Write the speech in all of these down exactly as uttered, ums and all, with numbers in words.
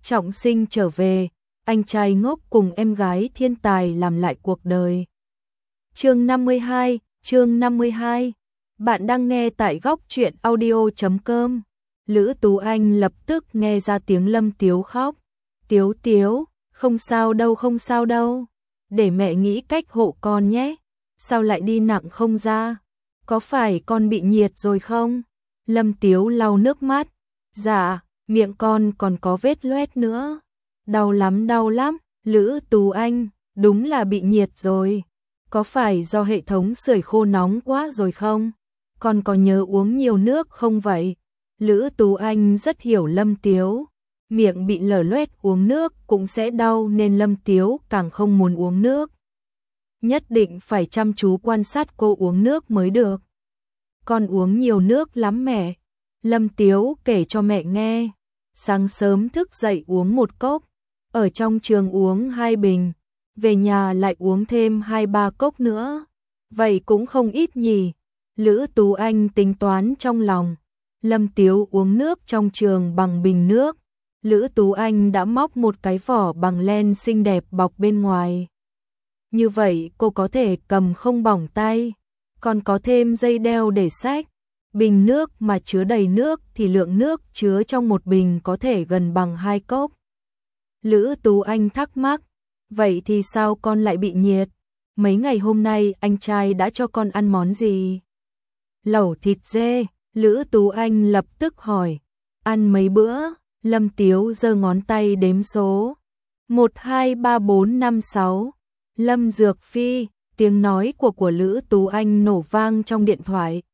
trọng sinh trở về, anh trai ngốc cùng em gái thiên tài làm lại cuộc đời. Chương năm mươi hai, chương năm mươi hai. Bạn đang nghe tại góc truyện audio chấm com. Lữ Tú Anh lập tức nghe ra tiếng Lâm Tiếu khóc. Tiếu Tiếu, không sao đâu không sao đâu. Để mẹ nghĩ cách hộ con nhé. Sao lại đi nặng không ra? Có phải con bị nhiệt rồi không? Lâm Tiếu lau nước mắt. Dạ, miệng con còn có vết loét nữa. Đau lắm đau lắm. Lữ Tú Anh, đúng là bị nhiệt rồi. Có phải do hệ thống sưởi khô nóng quá rồi không? Con có nhớ uống nhiều nước không vậy? Lữ Tú Anh rất hiểu Lâm Tiếu. Miệng bị lở loét uống nước cũng sẽ đau nên Lâm Tiếu càng không muốn uống nước. Nhất định phải chăm chú quan sát cô uống nước mới được. Con uống nhiều nước lắm mẹ. Lâm Tiếu kể cho mẹ nghe. Sáng sớm thức dậy uống một cốc. Ở trong trường uống hai bình. Về nhà lại uống thêm hai ba cốc nữa. Vậy cũng không ít nhỉ. Lữ Tú Anh tính toán trong lòng. Lâm Tiếu uống nước trong trường bằng bình nước. Lữ Tú Anh đã móc một cái vỏ bằng len xinh đẹp bọc bên ngoài. Như vậy cô có thể cầm không bỏng tay. Còn có thêm dây đeo để xách. Bình nước mà chứa đầy nước thì lượng nước chứa trong một bình có thể gần bằng hai cốc. Lữ Tú Anh thắc mắc. Vậy thì sao con lại bị nhiệt? Mấy ngày hôm nay anh trai đã cho con ăn món gì? Lẩu thịt dê. Lữ Tú Anh lập tức hỏi. Ăn mấy bữa? Lâm Tiếu giơ ngón tay đếm số. Một, hai, ba, bốn, năm, sáu. Lâm Dược Phi. Tiếng nói của của Lữ Tú Anh nổ vang trong điện thoại.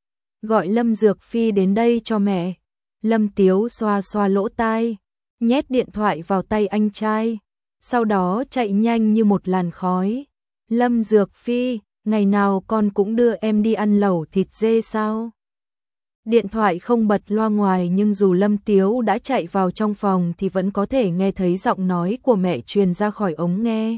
Gọi Lâm Dược Phi đến đây cho mẹ. Lâm Tiếu xoa xoa lỗ tai. Nhét điện thoại vào tay anh trai. Sau đó chạy nhanh như một làn khói. Lâm Dược Phi, ngày nào con cũng đưa em đi ăn lẩu thịt dê sao? Điện thoại không bật loa ngoài nhưng dù Lâm Tiếu đã chạy vào trong phòng thì vẫn có thể nghe thấy giọng nói của mẹ truyền ra khỏi ống nghe.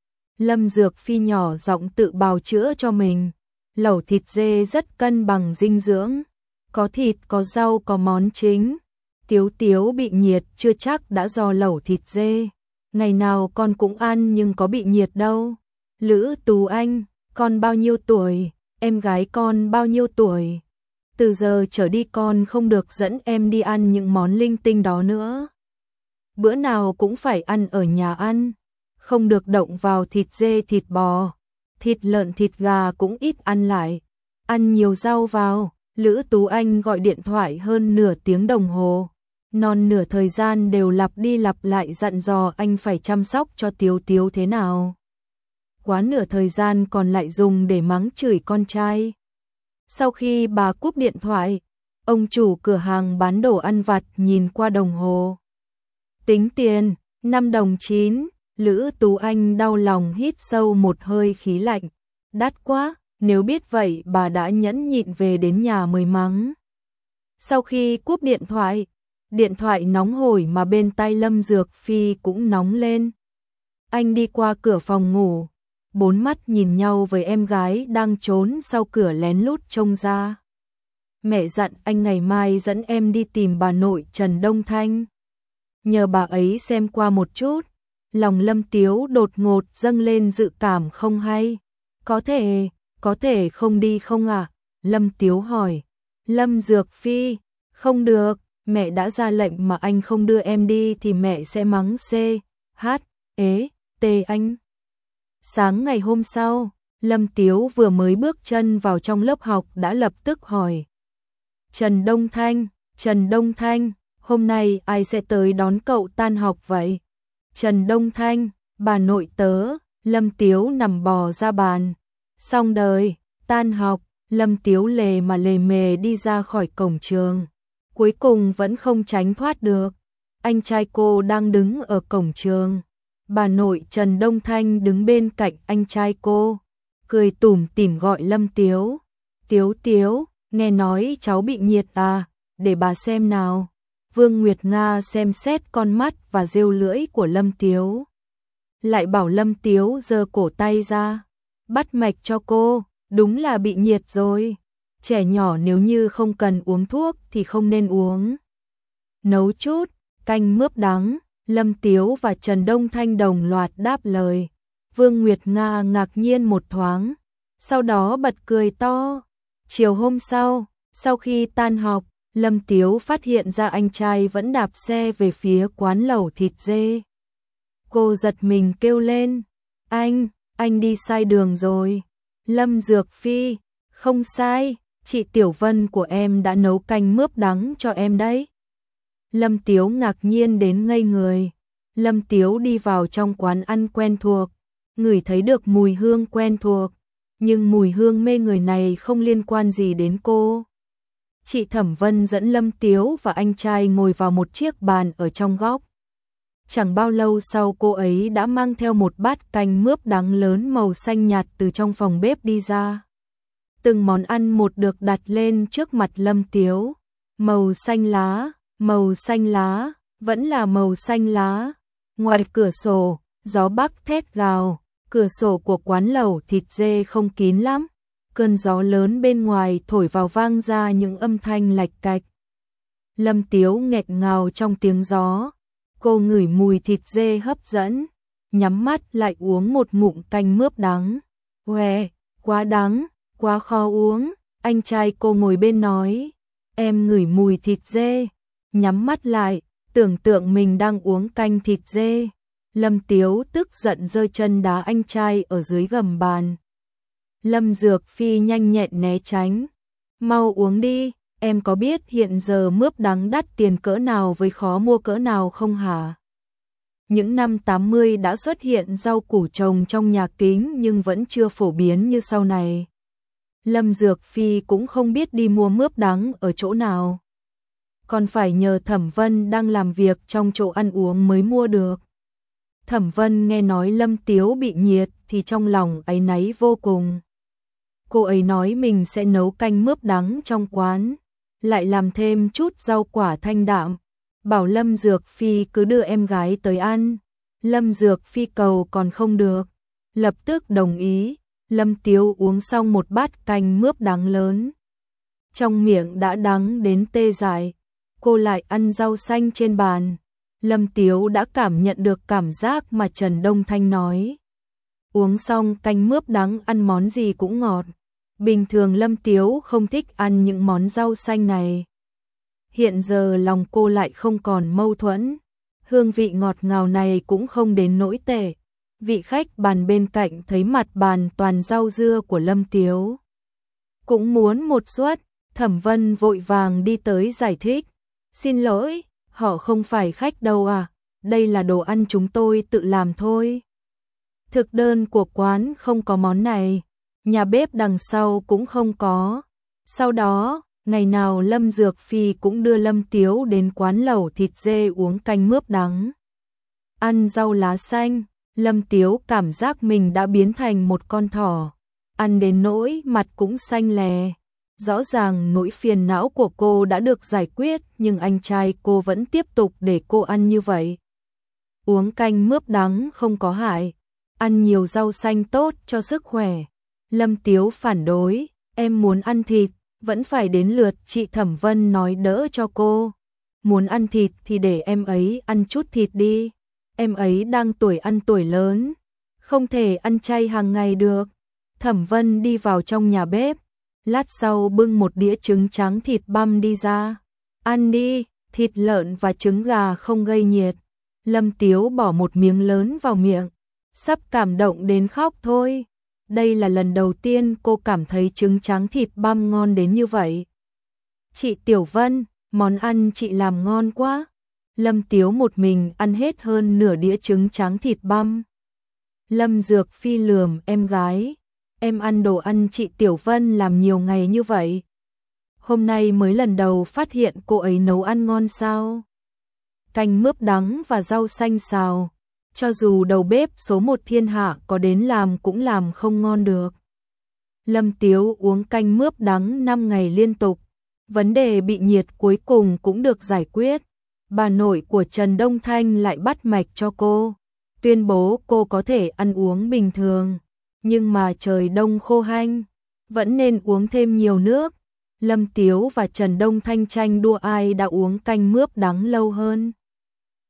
Lâm Dược Phi nhỏ giọng tự bào chữa cho mình. Lẩu thịt dê rất cân bằng dinh dưỡng. Có thịt, có rau, có món chính. Tiếu Tiếu bị nhiệt chưa chắc đã do lẩu thịt dê. Ngày nào con cũng ăn nhưng có bị nhiệt đâu. Lữ Tú Anh, con bao nhiêu tuổi? Em gái con bao nhiêu tuổi? Từ giờ trở đi con không được dẫn em đi ăn những món linh tinh đó nữa. Bữa nào cũng phải ăn ở nhà ăn. Không được động vào thịt dê, thịt bò. Thịt lợn, thịt gà cũng ít ăn lại. Ăn nhiều rau vào. Lữ Tú Anh gọi điện thoại hơn nửa tiếng đồng hồ. Non nửa thời gian đều lặp đi lặp lại dặn dò anh phải chăm sóc cho Tiếu Tiếu thế nào. Quá nửa thời gian còn lại dùng để mắng chửi con trai. Sau khi bà cúp điện thoại, ông chủ cửa hàng bán đồ ăn vặt nhìn qua đồng hồ. Tính tiền, năm đồng chín. Lữ Tú Anh đau lòng hít sâu một hơi khí lạnh. Đắt quá, nếu biết vậy bà đã nhẫn nhịn về đến nhà mới mắng. Sau khi cúp điện thoại, điện thoại nóng hổi mà bên tai Lâm Dược Phi cũng nóng lên. Anh đi qua cửa phòng ngủ, bốn mắt nhìn nhau với em gái đang trốn sau cửa lén lút trông ra. Mẹ dặn anh ngày mai dẫn em đi tìm bà nội Trần Đông Thanh. Nhờ bà ấy xem qua một chút. Lòng Lâm Tiếu đột ngột dâng lên dự cảm không hay. Có thể, có thể không đi không ạ? À? Lâm Tiếu hỏi. Lâm Dược Phi, không được, mẹ đã ra lệnh mà anh không đưa em đi thì mẹ sẽ mắng C, H, ế, T anh. Sáng ngày hôm sau, Lâm Tiếu vừa mới bước chân vào trong lớp học đã lập tức hỏi. Trần Đông Thanh, Trần Đông Thanh, hôm nay ai sẽ tới đón cậu tan học vậy? Trần Đông Thanh, bà nội tớ. Lâm Tiếu nằm bò ra bàn. Xong đời, tan học, Lâm Tiếu lề mà lề mề đi ra khỏi cổng trường. Cuối cùng vẫn không tránh thoát được. Anh trai cô đang đứng ở cổng trường. Bà nội Trần Đông Thanh đứng bên cạnh anh trai cô, cười tủm tỉm gọi Lâm Tiếu. Tiếu Tiếu, nghe nói cháu bị nhiệt à, để bà xem nào. Vương Nguyệt Nga xem xét con mắt và rêu lưỡi của Lâm Tiếu. Lại bảo Lâm Tiếu giơ cổ tay ra, bắt mạch cho cô, đúng là bị nhiệt rồi. Trẻ nhỏ nếu như không cần uống thuốc thì không nên uống. Nấu chút, canh mướp đắng, Lâm Tiếu và Trần Đông Thanh đồng loạt đáp lời. Vương Nguyệt Nga ngạc nhiên một thoáng, sau đó bật cười to. Chiều hôm sau, sau khi tan học, Lâm Tiếu phát hiện ra anh trai vẫn đạp xe về phía quán lẩu thịt dê. Cô giật mình kêu lên, anh, anh đi sai đường rồi. Lâm Dược Phi, không sai, chị Tiểu Vân của em đã nấu canh mướp đắng cho em đấy. Lâm Tiếu ngạc nhiên đến ngây người. Lâm Tiếu đi vào trong quán ăn quen thuộc, ngửi thấy được mùi hương quen thuộc, nhưng mùi hương mê người này không liên quan gì đến cô. Chị Thẩm Vân dẫn Lâm Tiếu và anh trai ngồi vào một chiếc bàn ở trong góc. Chẳng bao lâu sau cô ấy đã mang theo một bát canh mướp đắng lớn màu xanh nhạt từ trong phòng bếp đi ra. Từng món ăn một được đặt lên trước mặt Lâm Tiếu. Màu xanh lá, màu xanh lá, vẫn là màu xanh lá. Ngoài cửa sổ, gió bắc thét gào, cửa sổ của quán lẩu thịt dê không kín lắm. Cơn gió lớn bên ngoài thổi vào vang ra những âm thanh lạch cạch. Lâm Tiếu nghẹt ngào trong tiếng gió. Cô ngửi mùi thịt dê hấp dẫn, nhắm mắt lại uống một ngụm canh mướp đắng. Uè, quá đắng, quá khó uống. Anh trai cô ngồi bên nói, em ngửi mùi thịt dê. Nhắm mắt lại, tưởng tượng mình đang uống canh thịt dê. Lâm Tiếu tức giận giơ chân đá anh trai ở dưới gầm bàn. Lâm Dược Phi nhanh nhẹn né tránh. Mau uống đi, em có biết hiện giờ mướp đắng đắt tiền cỡ nào với khó mua cỡ nào không hả? Những năm tám mươi đã xuất hiện rau củ trồng trong nhà kính nhưng vẫn chưa phổ biến như sau này. Lâm Dược Phi cũng không biết đi mua mướp đắng ở chỗ nào. Còn phải nhờ Thẩm Vân đang làm việc trong chỗ ăn uống mới mua được. Thẩm Vân nghe nói Lâm Tiếu bị nhiệt thì trong lòng áy náy vô cùng. Cô ấy nói mình sẽ nấu canh mướp đắng trong quán, lại làm thêm chút rau quả thanh đạm, bảo Lâm Dược Phi cứ đưa em gái tới ăn. Lâm Dược Phi cầu còn không được, lập tức đồng ý. Lâm Tiếu uống xong một bát canh mướp đắng lớn, trong miệng đã đắng đến tê dại. Cô lại ăn rau xanh trên bàn. Lâm Tiếu đã cảm nhận được cảm giác mà Trần Đông Thanh nói. Uống xong canh mướp đắng ăn món gì cũng ngọt. Bình thường Lâm Tiếu không thích ăn những món rau xanh này. Hiện giờ lòng cô lại không còn mâu thuẫn. Hương vị ngọt ngào này cũng không đến nỗi tệ. Vị khách bàn bên cạnh thấy mặt bàn toàn rau dưa của Lâm Tiếu, cũng muốn một suất. Thẩm Vân vội vàng đi tới giải thích. Xin lỗi, họ không phải khách đâu à, đây là đồ ăn chúng tôi tự làm thôi. Thực đơn của quán không có món này, nhà bếp đằng sau cũng không có. Sau đó, ngày nào Lâm Dược Phi cũng đưa Lâm Tiếu đến quán lẩu thịt dê uống canh mướp đắng, ăn rau lá xanh. Lâm Tiếu cảm giác mình đã biến thành một con thỏ, ăn đến nỗi mặt cũng xanh lè. Rõ ràng nỗi phiền não của cô đã được giải quyết, nhưng anh trai cô vẫn tiếp tục để cô ăn như vậy. Uống canh mướp đắng không có hại, ăn nhiều rau xanh tốt cho sức khỏe. Lâm Tiếu phản đối, em muốn ăn thịt, vẫn phải đến lượt chị Thẩm Vân nói đỡ cho cô. Muốn ăn thịt thì để em ấy ăn chút thịt đi, em ấy đang tuổi ăn tuổi lớn, không thể ăn chay hàng ngày được. Thẩm Vân đi vào trong nhà bếp, lát sau bưng một đĩa trứng trắng thịt băm đi ra. Ăn đi, thịt lợn và trứng gà không gây nhiệt. Lâm Tiếu bỏ một miếng lớn vào miệng, sắp cảm động đến khóc thôi. Đây là lần đầu tiên cô cảm thấy trứng trắng thịt băm ngon đến như vậy. Chị Tiểu Vân, món ăn chị làm ngon quá. Lâm Tiếu một mình ăn hết hơn nửa đĩa trứng trắng thịt băm. Lâm Dược Phi lườm em gái. Em ăn đồ ăn chị Tiểu Vân làm nhiều ngày như vậy, hôm nay mới lần đầu phát hiện cô ấy nấu ăn ngon sao? Canh mướp đắng và rau xanh xào, cho dù đầu bếp số một thiên hạ có đến làm cũng làm không ngon được. Lâm Tiếu uống canh mướp đắng năm ngày liên tục, vấn đề bị nhiệt cuối cùng cũng được giải quyết. Bà nội của Trần Đông Thanh lại bắt mạch cho cô, tuyên bố cô có thể ăn uống bình thường. Nhưng mà trời đông khô hanh, vẫn nên uống thêm nhiều nước. Lâm Tiếu và Trần Đông Thanh tranh đua ai đã uống canh mướp đắng lâu hơn.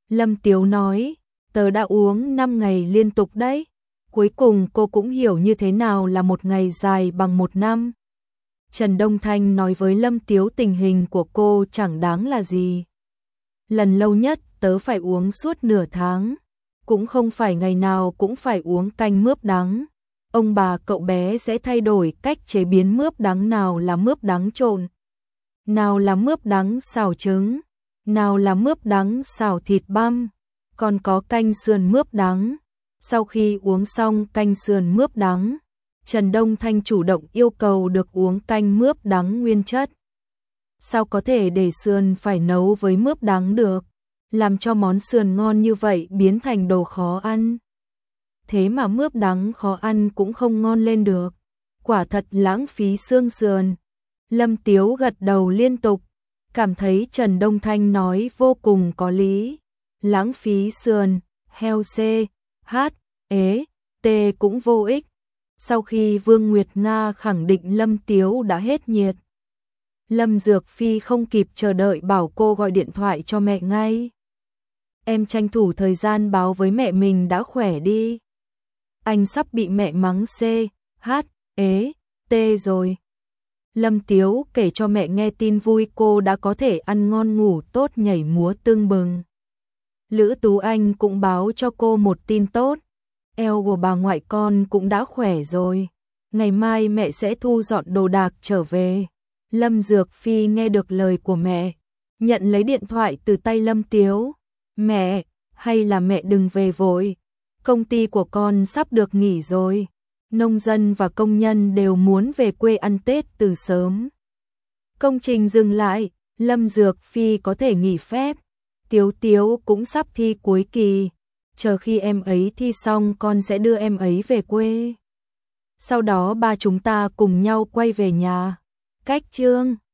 Lâm Tiếu nói, tớ đã uống năm ngày liên tục đấy. Cuối cùng cô cũng hiểu như thế nào là một ngày dài bằng một năm. Trần Đông Thanh nói với Lâm Tiếu tình hình của cô chẳng đáng là gì. Lần lâu nhất tớ phải uống suốt nửa tháng. Cũng không phải ngày nào cũng phải uống canh mướp đắng. Ông bà cậu bé sẽ thay đổi cách chế biến mướp đắng, nào là mướp đắng trộn, nào là mướp đắng xào trứng, nào là mướp đắng xào thịt băm, còn có canh sườn mướp đắng. Sau khi uống xong canh sườn mướp đắng, Trần Đông Thanh chủ động yêu cầu được uống canh mướp đắng nguyên chất. Sao có thể để sườn phải nấu với mướp đắng được, làm cho món sườn ngon như vậy biến thành đồ khó ăn. Thế mà mướp đắng khó ăn cũng không ngon lên được, quả thật lãng phí xương sườn. Lâm Tiếu gật đầu liên tục, cảm thấy Trần Đông Thanh nói vô cùng có lý. Lãng phí sườn, heo c, h, ế, t cũng vô ích. Sau khi Vương Nguyệt Nga khẳng định Lâm Tiếu đã hết nhiệt, Lâm Dược Phi không kịp chờ đợi bảo cô gọi điện thoại cho mẹ ngay. Em tranh thủ thời gian báo với mẹ mình đã khỏe đi. Anh sắp bị mẹ mắng c, h, ế, t rồi. Lâm Tiếu kể cho mẹ nghe tin vui cô đã có thể ăn ngon ngủ tốt, nhảy múa tưng bừng. Lữ Tú Anh cũng báo cho cô một tin tốt. Eo của bà ngoại con cũng đã khỏe rồi. Ngày mai mẹ sẽ thu dọn đồ đạc trở về. Lâm Dược Phi nghe được lời của mẹ, nhận lấy điện thoại từ tay Lâm Tiếu. Mẹ, hay là mẹ đừng về vội. Công ty của con sắp được nghỉ rồi. Nông dân và công nhân đều muốn về quê ăn Tết từ sớm. Công trình dừng lại, Lâm Dược Phi có thể nghỉ phép. Tiếu Tiếu cũng sắp thi cuối kỳ. Chờ khi em ấy thi xong con sẽ đưa em ấy về quê. Sau đó ba chúng ta cùng nhau quay về nhà. Cách chương